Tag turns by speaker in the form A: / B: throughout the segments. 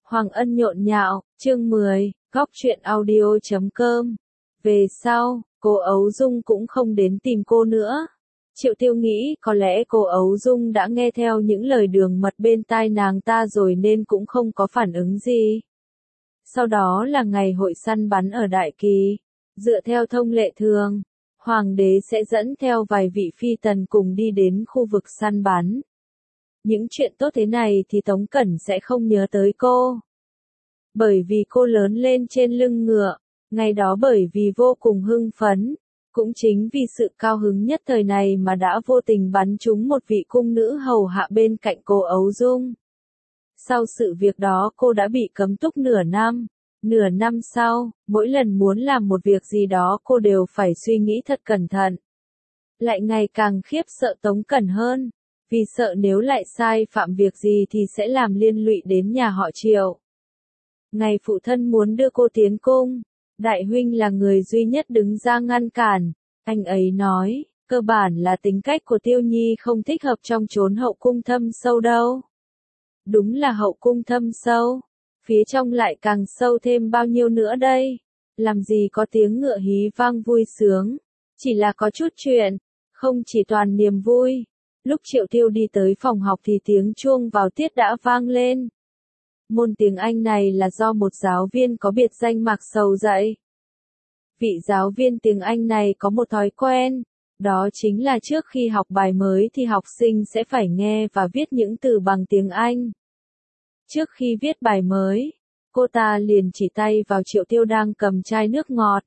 A: Hoàng Ân nhộn nhạo, chương 10, góc truyện audio.com. Về sau, cô Ấu Dung cũng không đến tìm cô nữa. Triệu Tiêu nghĩ có lẽ cô Ấu Dung đã nghe theo những lời đường mật bên tai nàng ta rồi nên cũng không có phản ứng gì. Sau đó là ngày hội săn bắn ở Đại Kỳ. Dựa theo thông lệ thường, Hoàng đế sẽ dẫn theo vài vị phi tần cùng đi đến khu vực săn bắn. Những chuyện tốt thế này thì Tống Cẩn sẽ không nhớ tới cô. Bởi vì cô lớn lên trên lưng ngựa, ngày đó bởi vì vô cùng hưng phấn, cũng chính vì sự cao hứng nhất thời này mà đã vô tình bắn trúng một vị cung nữ hầu hạ bên cạnh cô Ấu Dung. Sau sự việc đó cô đã bị cấm túc nửa năm. Nửa năm sau, mỗi lần muốn làm một việc gì đó cô đều phải suy nghĩ thật cẩn thận. Lại ngày càng khiếp sợ Tống Cẩn hơn, vì sợ nếu lại sai phạm việc gì thì sẽ làm liên lụy đến nhà họ Triệu. Ngày phụ thân muốn đưa cô tiến cung, đại huynh là người duy nhất đứng ra ngăn cản. Anh ấy nói, cơ bản là tính cách của Tiêu Nhi không thích hợp trong chốn hậu cung thâm sâu đâu. Đúng là hậu cung thâm sâu, phía trong lại càng sâu thêm bao nhiêu nữa đây. Làm gì có tiếng ngựa hí vang vui sướng, chỉ là có chút chuyện, không chỉ toàn niềm vui. Lúc Triệu Tiêu đi tới phòng học thì tiếng chuông vào tiết đã vang lên. Môn tiếng Anh này là do một giáo viên có biệt danh Mạc Sầu dạy. Vị giáo viên tiếng Anh này có một thói quen, đó chính là trước khi học bài mới thì học sinh sẽ phải nghe và viết những từ bằng tiếng Anh. Trước khi viết bài mới, cô ta liền chỉ tay vào Triệu Tiêu đang cầm chai nước ngọt.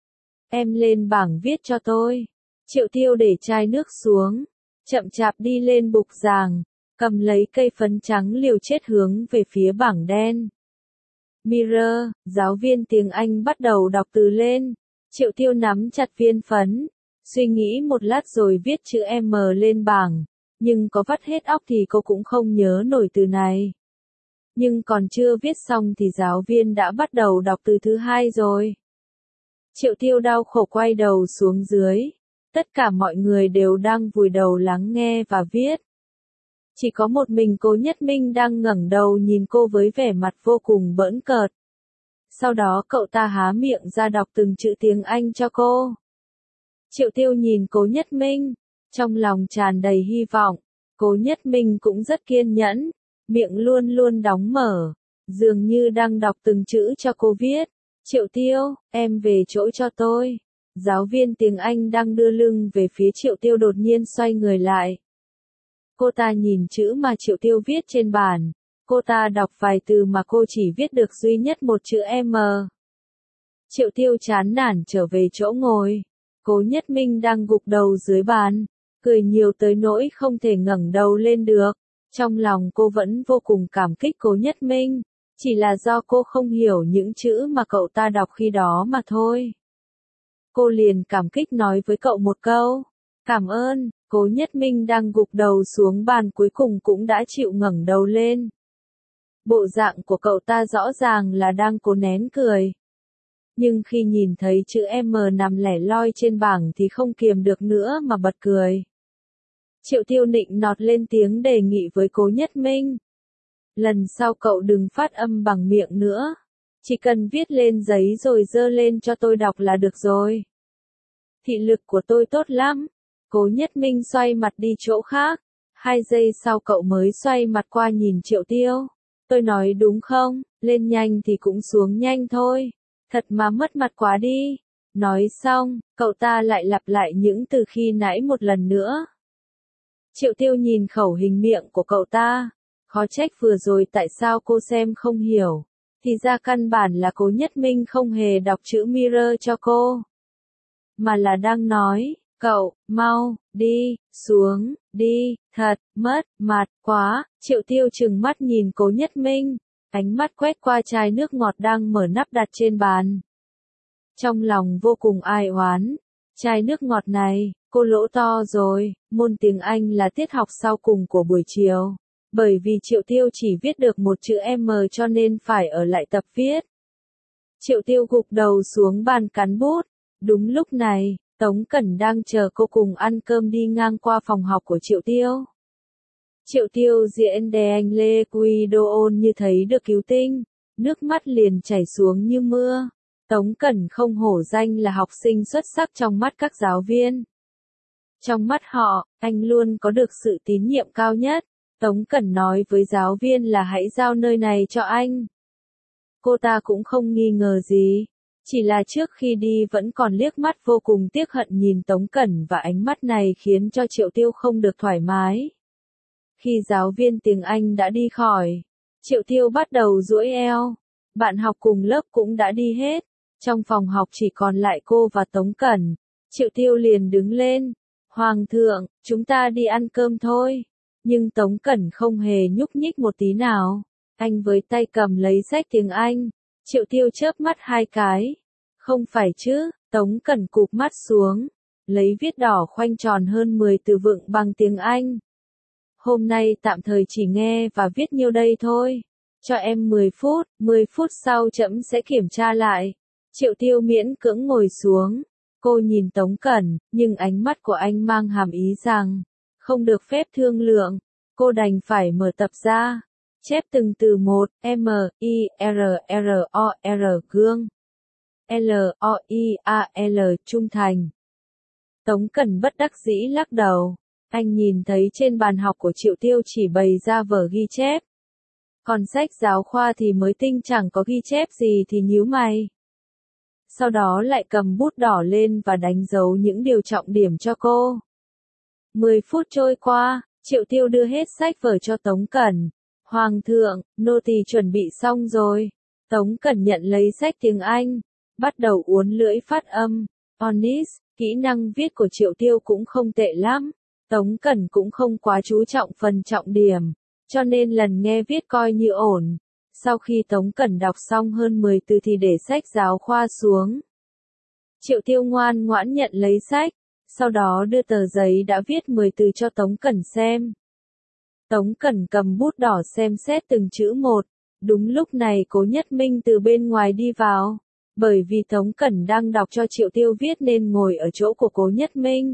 A: Em lên bảng viết cho tôi. Triệu Tiêu để chai nước xuống, chậm chạp đi lên bục giảng, cầm lấy cây phấn trắng liều chết hướng về phía bảng đen. Mirror, giáo viên tiếng Anh bắt đầu đọc từ lên. Triệu Tiêu nắm chặt viên phấn, suy nghĩ một lát rồi viết chữ M lên bảng, nhưng có vắt hết óc thì cô cũng không nhớ nổi từ này. Nhưng còn chưa viết xong thì giáo viên đã bắt đầu đọc từ thứ hai rồi. Triệu Tiêu đau khổ quay đầu xuống dưới. Tất cả mọi người đều đang vùi đầu lắng nghe và viết. Chỉ có một mình Cố Nhất Minh đang ngẩng đầu nhìn cô với vẻ mặt vô cùng bỡn cợt. Sau đó cậu ta há miệng ra đọc từng chữ tiếng Anh cho cô. Triệu Tiêu nhìn Cố Nhất Minh, trong lòng tràn đầy hy vọng. Cố Nhất Minh cũng rất kiên nhẫn, miệng luôn luôn đóng mở, dường như đang đọc từng chữ cho cô viết. Triệu Tiêu, em về chỗ cho tôi. Giáo viên tiếng Anh đang đưa lưng về phía Triệu Tiêu đột nhiên xoay người lại. Cô ta nhìn chữ mà Triệu Tiêu viết trên bàn. Cô ta đọc vài từ mà cô chỉ viết được duy nhất một chữ M. Triệu Tiêu chán nản trở về chỗ ngồi. Cố Nhất Minh đang gục đầu dưới bàn, cười nhiều tới nỗi không thể ngẩng đầu lên được. Trong lòng cô vẫn vô cùng cảm kích Cố Nhất Minh, chỉ là do cô không hiểu những chữ mà cậu ta đọc khi đó mà thôi. Cô liền cảm kích nói với cậu một câu, cảm ơn. Cố Nhất Minh đang gục đầu xuống bàn cuối cùng cũng đã chịu ngẩng đầu lên. Bộ dạng của cậu ta rõ ràng là đang cố nén cười. Nhưng khi nhìn thấy chữ M nằm lẻ loi trên bảng thì không kiềm được nữa mà bật cười. Triệu Tiêu nịnh nọt lên tiếng đề nghị với Cố Nhất Minh. Lần sau cậu đừng phát âm bằng miệng nữa. Chỉ cần viết lên giấy rồi dơ lên cho tôi đọc là được rồi. Thị lực của tôi tốt lắm. Cố Nhất Minh xoay mặt đi chỗ khác. 2 giây sau cậu mới xoay mặt qua nhìn Triệu Tiêu. Tôi nói đúng không, lên nhanh thì cũng xuống nhanh thôi. Thật mà mất mặt quá đi. Nói xong, cậu ta lại lặp lại những từ khi nãy một lần nữa. Triệu Tiêu nhìn khẩu hình miệng của cậu ta. Khó trách vừa rồi tại sao cô xem không hiểu. Thì ra căn bản là Cố Nhất Minh không hề đọc chữ mirror cho cô. Mà là đang nói, cậu, mau, đi, xuống, đi, thật, mất, mặt, quá. Triệu Tiêu trừng mắt nhìn Cố Nhất Minh, ánh mắt quét qua chai nước ngọt đang mở nắp đặt trên bàn. Trong lòng vô cùng ai oán, chai nước ngọt này, cô lỗ to rồi. Môn tiếng Anh là tiết học sau cùng của buổi chiều. Bởi vì Triệu Tiêu chỉ viết được một chữ M cho nên phải ở lại tập viết. Triệu Tiêu gục đầu xuống bàn cắn bút. Đúng lúc này, Tống Cẩn đang chờ cô cùng ăn cơm đi ngang qua phòng học của Triệu Tiêu. Triệu Tiêu diễn đè anh Lê Quy Đô ôn như thấy được cứu tinh, nước mắt liền chảy xuống như mưa. Tống Cẩn không hổ danh là học sinh xuất sắc trong mắt các giáo viên. Trong mắt họ, anh luôn có được sự tín nhiệm cao nhất. Tống Cẩn nói với giáo viên là hãy giao nơi này cho anh. Cô ta cũng không nghi ngờ gì. Chỉ là trước khi đi vẫn còn liếc mắt vô cùng tiếc hận nhìn Tống Cẩn và ánh mắt này khiến cho Triệu Tiêu không được thoải mái. Khi giáo viên tiếng Anh đã đi khỏi, Triệu Tiêu bắt đầu duỗi eo. Bạn học cùng lớp cũng đã đi hết. Trong phòng học chỉ còn lại cô và Tống Cẩn. Triệu Tiêu liền đứng lên. Hoàng thượng, chúng ta đi ăn cơm thôi. Nhưng Tống Cẩn không hề nhúc nhích một tí nào. Anh với tay cầm lấy sách tiếng Anh. Triệu Tiêu chớp mắt 2 cái. Không phải chứ, Tống Cẩn cụp mắt xuống. Lấy viết đỏ khoanh tròn hơn 10 từ vựng bằng tiếng Anh. Hôm nay tạm thời chỉ nghe và viết nhiêu đây thôi. Cho em 10 phút sau trẫm sẽ kiểm tra lại. Triệu Tiêu miễn cưỡng ngồi xuống. Cô nhìn Tống Cẩn, nhưng ánh mắt của anh mang hàm ý rằng, không được phép thương lượng. Cô đành phải mở tập ra. Chép từng từ một, M-I-R-R-O-R gương. L-O-I-A-L trung thành. Tống Cẩn bất đắc dĩ lắc đầu. Anh nhìn thấy trên bàn học của Triệu Tiêu chỉ bày ra vở ghi chép. Còn sách giáo khoa thì mới tinh chẳng có ghi chép gì thì nhíu mày. Sau đó lại cầm bút đỏ lên và đánh dấu những điều trọng điểm cho cô. 10 phút trôi qua, Triệu Tiêu đưa hết sách vở cho Tống Cẩn. Hoàng thượng, nô tỳ chuẩn bị xong rồi. Tống Cẩn nhận lấy sách tiếng Anh, bắt đầu uốn lưỡi phát âm. Honest, kỹ năng viết của Triệu Tiêu cũng không tệ lắm. Tống Cẩn cũng không quá chú trọng phần trọng điểm, cho nên lần nghe viết coi như ổn. Sau khi Tống Cẩn đọc xong hơn 10 từ thì để sách giáo khoa xuống. Triệu Tiêu ngoan ngoãn nhận lấy sách, sau đó đưa tờ giấy đã viết 10 từ cho Tống Cẩn xem. Tống Cẩn cầm bút đỏ xem xét từng chữ một. Đúng lúc này Cố Nhất Minh từ bên ngoài đi vào. Bởi vì Tống Cẩn đang đọc cho Triệu Tiêu viết nên ngồi ở chỗ của Cố Nhất Minh.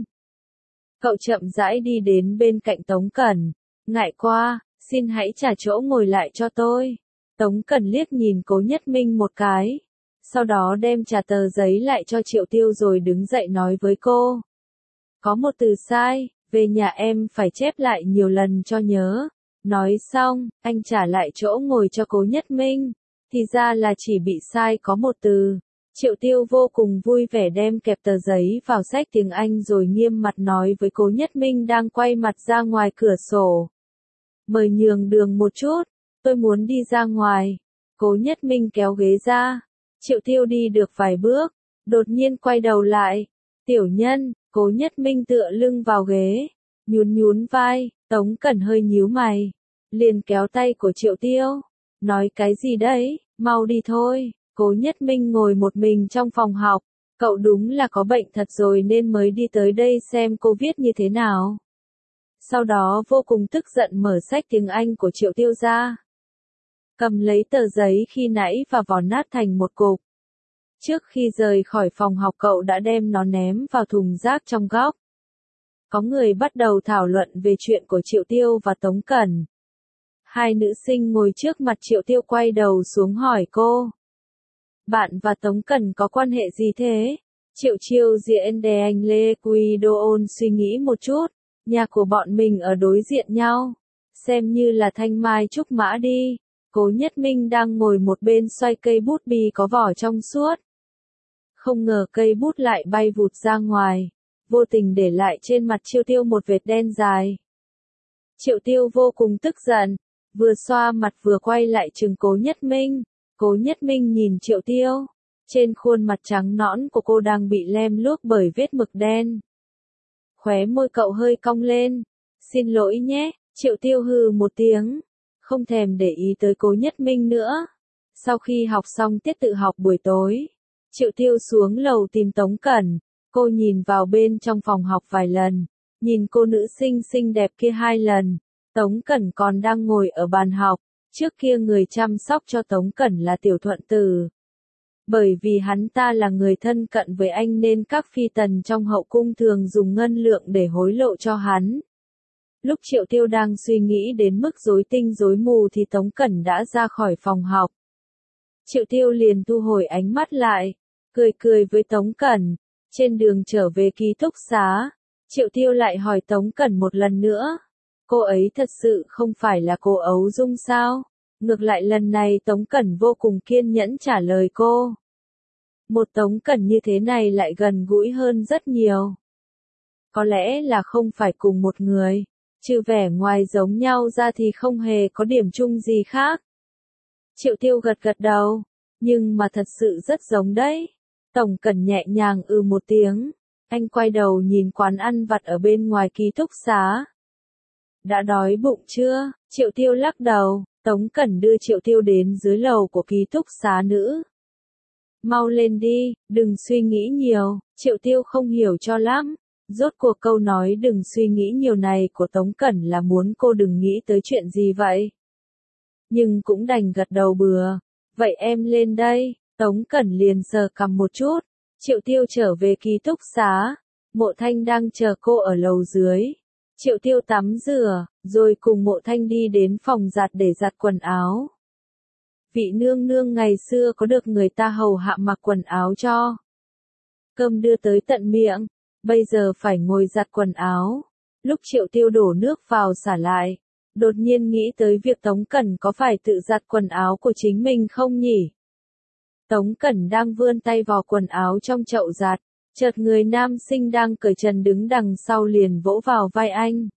A: Cậu chậm rãi đi đến bên cạnh Tống Cẩn. Ngại quá, xin hãy trả chỗ ngồi lại cho tôi. Tống Cẩn liếc nhìn Cố Nhất Minh một cái. Sau đó đem trả tờ giấy lại cho Triệu Tiêu rồi đứng dậy nói với cô. Có một từ sai, về nhà em phải chép lại nhiều lần cho nhớ. Nói xong, anh trả lại chỗ ngồi cho Cố Nhất Minh. Thì ra là chỉ bị sai có một từ. Triệu Tiêu vô cùng vui vẻ đem kẹp tờ giấy vào sách tiếng Anh rồi nghiêm mặt nói với Cố Nhất Minh đang quay mặt ra ngoài cửa sổ. Mời nhường đường một chút, tôi muốn đi ra ngoài. Cố Nhất Minh kéo ghế ra. Triệu Tiêu đi được vài bước, đột nhiên quay đầu lại. Tiểu nhân, Cố Nhất Minh tựa lưng vào ghế, nhún vai. Tống Cẩn hơi nhíu mày, liền kéo tay của Triệu Tiêu. Nói cái gì đấy, mau đi thôi. Cố Nhất Minh ngồi một mình trong phòng học. Cậu đúng là có bệnh thật rồi nên mới đi tới đây xem cô viết như thế nào. Sau đó vô cùng tức giận mở sách tiếng Anh của Triệu Tiêu ra. Cầm lấy tờ giấy khi nãy và vò nát thành một cục. Trước khi rời khỏi phòng học cậu đã đem nó ném vào thùng rác trong góc. Có người bắt đầu thảo luận về chuyện của Triệu Tiêu và Tống Cẩn. Hai nữ sinh ngồi trước mặt Triệu Tiêu quay đầu xuống hỏi cô. Bạn và Tống Cẩn có quan hệ gì thế? Triệu Chiêu diện đè anh Lê Quy Đô ôn suy nghĩ một chút. Nhà của bọn mình ở đối diện nhau. Xem như là thanh mai trúc mã đi. Cố Nhất Minh đang ngồi một bên xoay cây bút bi có vỏ trong suốt. Không ngờ cây bút lại bay vụt ra ngoài. Vô tình để lại trên mặt Triệu Tiêu một vệt đen dài. Triệu Tiêu vô cùng tức giận. Vừa xoa mặt vừa quay lại trừng Cố Nhất Minh. Cố Nhất Minh nhìn Triệu Tiêu. Trên khuôn mặt trắng nõn của cô đang bị lem luốc bởi vết mực đen. Khóe môi cậu hơi cong lên. Xin lỗi nhé, Triệu Tiêu hừ một tiếng. Không thèm để ý tới Cố Nhất Minh nữa. Sau khi học xong tiết tự học buổi tối, Triệu Tiêu xuống lầu tìm Tống Cẩn. Cô nhìn vào bên trong phòng học vài lần. Nhìn cô nữ sinh xinh đẹp kia 2 lần. Tống Cẩn còn đang ngồi ở bàn học. Trước kia người chăm sóc cho Tống Cẩn là Tiểu Thuận Tử. Bởi vì hắn ta là người thân cận với anh nên các phi tần trong hậu cung thường dùng ngân lượng để hối lộ cho hắn. Lúc Triệu Tiêu đang suy nghĩ đến mức rối tinh rối mù thì Tống Cẩn đã ra khỏi phòng học. Triệu Tiêu liền thu hồi ánh mắt lại, cười cười với Tống Cẩn. Trên đường trở về ký túc xá, Triệu Tiêu lại hỏi Tống Cẩn một lần nữa. Cô ấy thật sự không phải là cô Ấu Dung sao? Ngược lại lần này Tống Cẩn vô cùng kiên nhẫn trả lời cô. Một Tống Cẩn như thế này lại gần gũi hơn rất nhiều. Có lẽ là không phải cùng một người, trừ vẻ ngoài giống nhau ra thì không hề có điểm chung gì khác. Triệu Tiêu gật gật đầu, nhưng mà thật sự rất giống đấy. Tống Cẩn nhẹ nhàng một tiếng, anh quay đầu nhìn quán ăn vặt ở bên ngoài ký túc xá. Đã đói bụng chưa? Triệu Tiêu lắc đầu, Tống Cẩn đưa Triệu Tiêu đến dưới lầu của ký túc xá nữ. Mau lên đi, đừng suy nghĩ nhiều. Triệu Tiêu không hiểu cho lắm. Rốt cuộc câu nói đừng suy nghĩ nhiều này của Tống Cẩn là muốn cô đừng nghĩ tới chuyện gì vậy? Nhưng cũng đành gật đầu bừa. Vậy em lên đây. Tống Cẩn liền sờ cằm một chút. Triệu Tiêu trở về ký túc xá. Mộ Thanh đang chờ cô ở lầu dưới. Triệu Tiêu tắm rửa, rồi cùng Mộ Thanh đi đến phòng giặt để giặt quần áo. Vị nương nương ngày xưa có được người ta hầu hạ mặc quần áo cho. Cơm đưa tới tận miệng, bây giờ phải ngồi giặt quần áo. Lúc Triệu Tiêu đổ nước vào xả lại, đột nhiên nghĩ tới việc Tống Cẩn có phải tự giặt quần áo của chính mình không nhỉ? Tống Cẩn đang vươn tay vào quần áo trong chậu giặt, chợt người nam sinh đang cởi trần đứng đằng sau liền vỗ vào vai anh.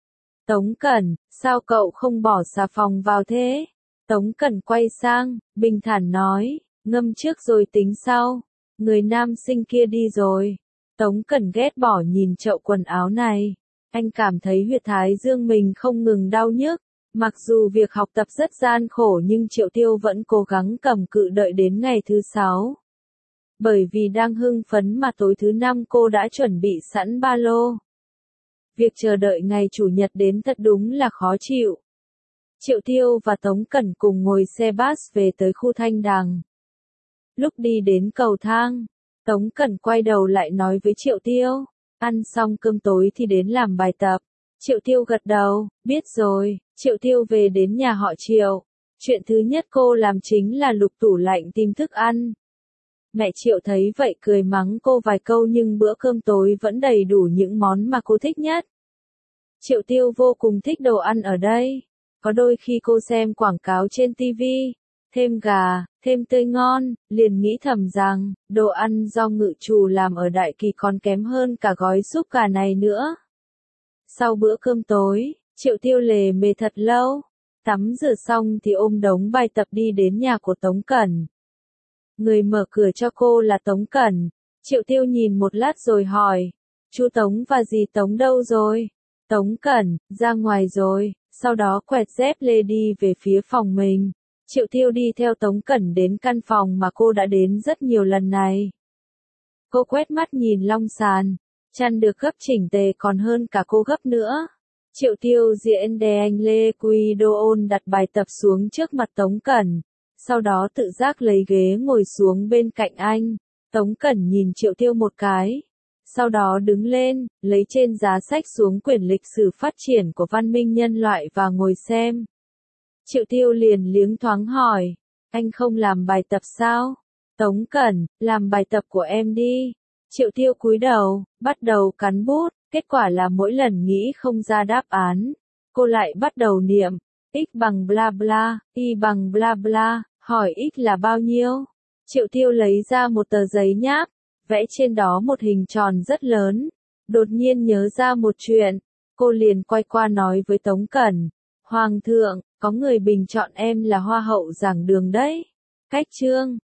A: Tống Cẩn, sao cậu không bỏ xà phòng vào thế? Tống Cẩn quay sang, bình thản nói, ngâm trước rồi tính sau. Người nam sinh kia đi rồi. Tống Cẩn ghét bỏ nhìn chậu quần áo này. Anh cảm thấy huyệt thái dương mình không ngừng đau nhức. Mặc dù việc học tập rất gian khổ nhưng Triệu Tiêu vẫn cố gắng cầm cự đợi đến ngày thứ 6. Bởi vì đang hưng phấn mà tối thứ 5 cô đã chuẩn bị sẵn ba lô. Việc chờ đợi ngày Chủ nhật đến thật đúng là khó chịu. Triệu Tiêu và Tống Cẩn cùng ngồi xe bus về tới khu Thanh Đằng. Lúc đi đến cầu thang, Tống Cẩn quay đầu lại nói với Triệu Tiêu, ăn xong cơm tối thì đến làm bài tập. Triệu Tiêu gật đầu, biết rồi. Triệu Tiêu về đến nhà họ Triệu. Chuyện thứ nhất cô làm chính là lục tủ lạnh tìm thức ăn. Mẹ Triệu thấy vậy cười mắng cô vài câu nhưng bữa cơm tối vẫn đầy đủ những món mà cô thích nhất. Triệu Tiêu vô cùng thích đồ ăn ở đây. Có đôi khi cô xem quảng cáo trên TV, thêm gà, thêm tươi ngon, liền nghĩ thầm rằng, đồ ăn do Ngự Trù làm ở Đại Kỳ còn kém hơn cả gói súp gà này nữa. Sau bữa cơm tối, Triệu Tiêu lề mề thật lâu. Tắm rửa xong thì ôm đống bài tập đi đến nhà của Tống Cẩn. Người mở cửa cho cô là Tống Cẩn. Triệu Tiêu nhìn một lát rồi hỏi, chú Tống và dì Tống đâu rồi? Tống Cẩn, ra ngoài rồi. Sau đó quẹt dép lê đi về phía phòng mình. Triệu Tiêu đi theo Tống Cẩn đến căn phòng mà cô đã đến rất nhiều lần này. Cô quét mắt nhìn long sàn, chăn được gấp chỉnh tề còn hơn cả cô gấp nữa. Triệu Tiêu diễn đề anh Lê Quy Đô ôn đặt bài tập xuống trước mặt Tống Cẩn, sau đó tự giác lấy ghế ngồi xuống bên cạnh anh. Tống Cẩn nhìn Triệu Tiêu một cái, sau đó đứng lên, lấy trên giá sách xuống quyển lịch sử phát triển của văn minh nhân loại và ngồi xem. Triệu Tiêu liền liếng thoáng hỏi, anh không làm bài tập sao? Tống Cẩn, làm bài tập của em đi. Triệu Tiêu cúi đầu, bắt đầu cắn bút, kết quả là mỗi lần nghĩ không ra đáp án, cô lại bắt đầu niệm, x bằng bla bla, y bằng bla bla, hỏi x là bao nhiêu? Triệu Tiêu lấy ra một tờ giấy nháp, vẽ trên đó một hình tròn rất lớn. Đột nhiên nhớ ra một chuyện, cô liền quay qua nói với Tống Cẩn, Hoàng thượng, có người bình chọn em là Hoa hậu giảng đường đấy. Cách chương